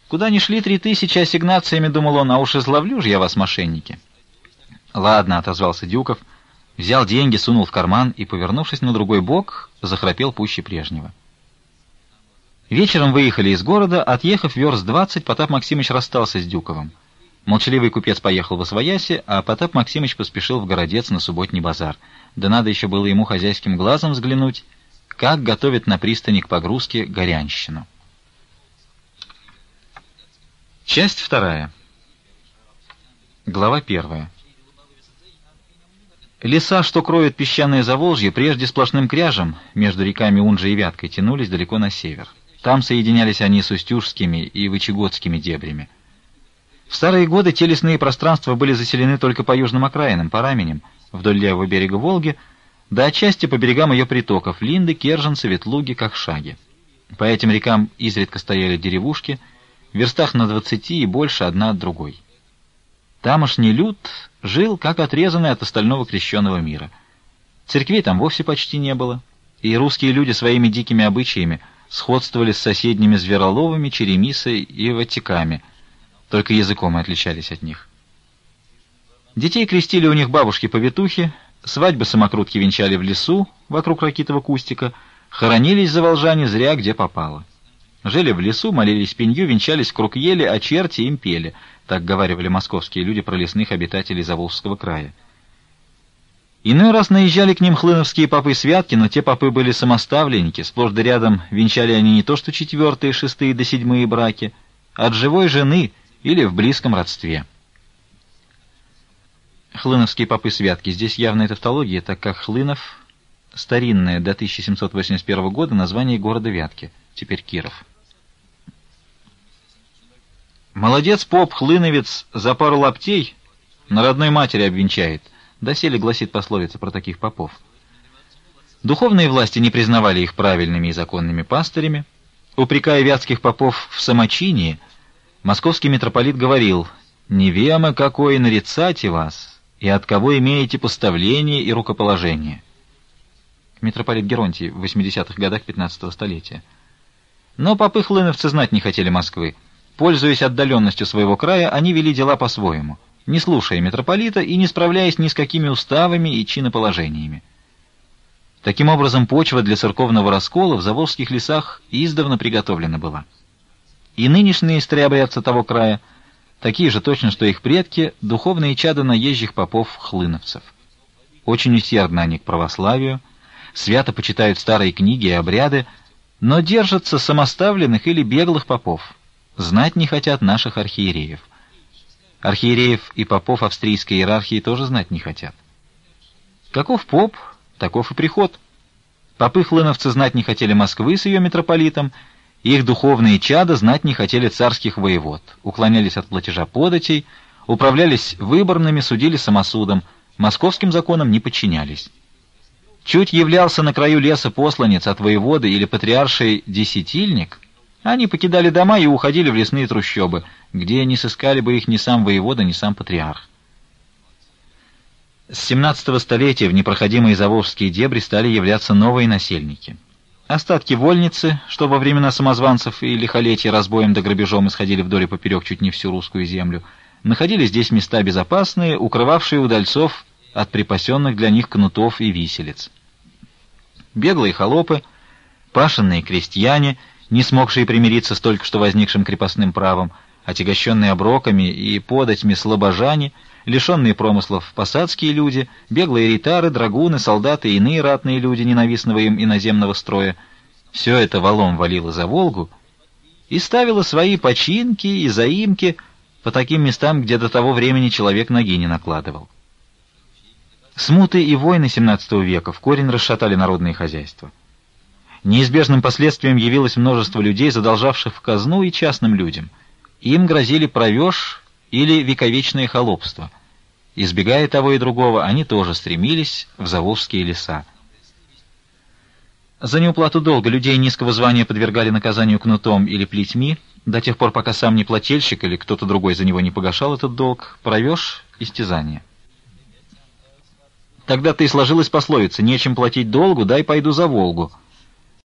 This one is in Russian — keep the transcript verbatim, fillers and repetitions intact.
Куда ни шли три тысячи ассигнациями, думал он, а уж изловлю ж я вас, мошенники. Ладно, отозвался Дюков, взял деньги, сунул в карман и, повернувшись на другой бок, захрапел пуще прежнего. Вечером выехали из города, отъехав верст двадцать, Потап Максимыч расстался с Дюковым. Молчаливый купец поехал восвояси, а Потап Максимыч поспешил в городец на субботний базар. Да надо еще было ему хозяйским глазом взглянуть, как готовят на пристани к погрузке горянщину. Часть вторая. Глава первая. Леса, что кроют песчаное Заволжье, прежде сплошным кряжем между реками Унжей и Вяткой тянулись далеко на север. Там соединялись они с Устюжскими и Вычегодскими дебрями. В старые годы те лесные пространства были заселены только по южным окраинам, по раменям, вдоль левого берега Волги, да отчасти по берегам ее притоков Линды, Керженцы, Ветлуги, Кокшаги. По этим рекам изредка стояли деревушки, в верстах на двадцати и больше одна от другой. Тамошний люд жил как отрезанный от остального крещенного мира. Церквей там вовсе почти не было, и русские люди своими дикими обычаями сходствовали с соседними Звероловыми, Черемисой и Ватиками, только языком и отличались от них. Детей крестили у них бабушки-повитухи, свадьбы самокрутки венчали в лесу вокруг ракитого кустика, хоронились заволжане зря где попало. Жили в лесу, молились пенью, венчались вкруг ели, а черти им пели. Так говаривали московские люди про лесных обитателей Заволжского края. Иной раз наезжали к ним хлыновские попы-святки, но те попы были самоставленники, сплошь да рядом венчали они не то что четвертые, шестые да седьмые браки, от живой жены или в близком родстве. Хлыновские попы-святки. Здесь явная тавтология, так как Хлынов — старинное до тысяча семьсот восемьдесят первого года название города Вятки, теперь Киров. Молодец поп, хлыновец, за пару лаптей на родной матери обвенчает. Доселе гласит пословица про таких попов. Духовные власти не признавали их правильными и законными пастырями. Упрекая вятских попов в самочинии, московский митрополит говорил: «Не вема какое нарицайте вас, и от кого имеете поставление и рукоположение». Митрополит Геронтий в восьмидесятых годах пятнадцатого столетия. Но попы хлыновцы знать не хотели Москвы. Пользуясь отдаленностью своего края, они вели дела по-своему, не слушая митрополита и не справляясь ни с какими уставами и чиноположениями. Таким образом, почва для церковного раскола в заволжских лесах издавна приготовлена была. И нынешние старообрядцы того края, такие же точно, что их предки, духовные чада наезжих попов-хлыновцев. Очень усердны они к православию, свято почитают старые книги и обряды, но держатся самоставленных или беглых попов. Знать не хотят наших архиереев. Архиереев и попов австрийской иерархии тоже знать не хотят. Каков поп, таков и приход. Попы-хлыновцы знать не хотели Москвы с ее митрополитом, их духовные чада знать не хотели царских воевод, уклонялись от платежа податей, управлялись выборными, судили самосудом, московским законам не подчинялись. Чуть являлся на краю леса посланец от воеводы или патриарший десятильник, они покидали дома и уходили в лесные трущобы, где не сыскали бы их ни сам воевода, ни сам патриарх. С семнадцатого столетия в непроходимые заволжские дебри стали являться новые насельники. Остатки вольницы, что во времена самозванцев и лихолетия разбоем да грабежом исходили вдоль и поперек чуть не всю русскую землю, находили здесь места безопасные, укрывавшие удальцов от припасенных для них кнутов и виселиц. Беглые холопы, пашенные крестьяне, не смогшие примириться с только что возникшим крепостным правом, отягощенные оброками и податьми слабожане, лишенные промыслов посадские люди, беглые ритары, драгуны, солдаты и иные ратные люди ненавистного им иноземного строя — все это валом валило за Волгу и ставило свои починки и заимки по таким местам, где до того времени человек ноги не накладывал. Смуты и войны семнадцатого века в корень расшатали народные хозяйства. Неизбежным последствием явилось множество людей, задолжавших в казну и частным людям. Им грозили провеж или вековечное холопство. Избегая того и другого, они тоже стремились в заволжские леса. За неуплату долга людей низкого звания подвергали наказанию кнутом или плетьми, до тех пор, пока сам неплательщик или кто-то другой за него не погашал этот долг, провеж — истязание. Тогда-то и сложилась пословица: «Нечем платить долгу, дай пойду за Волгу».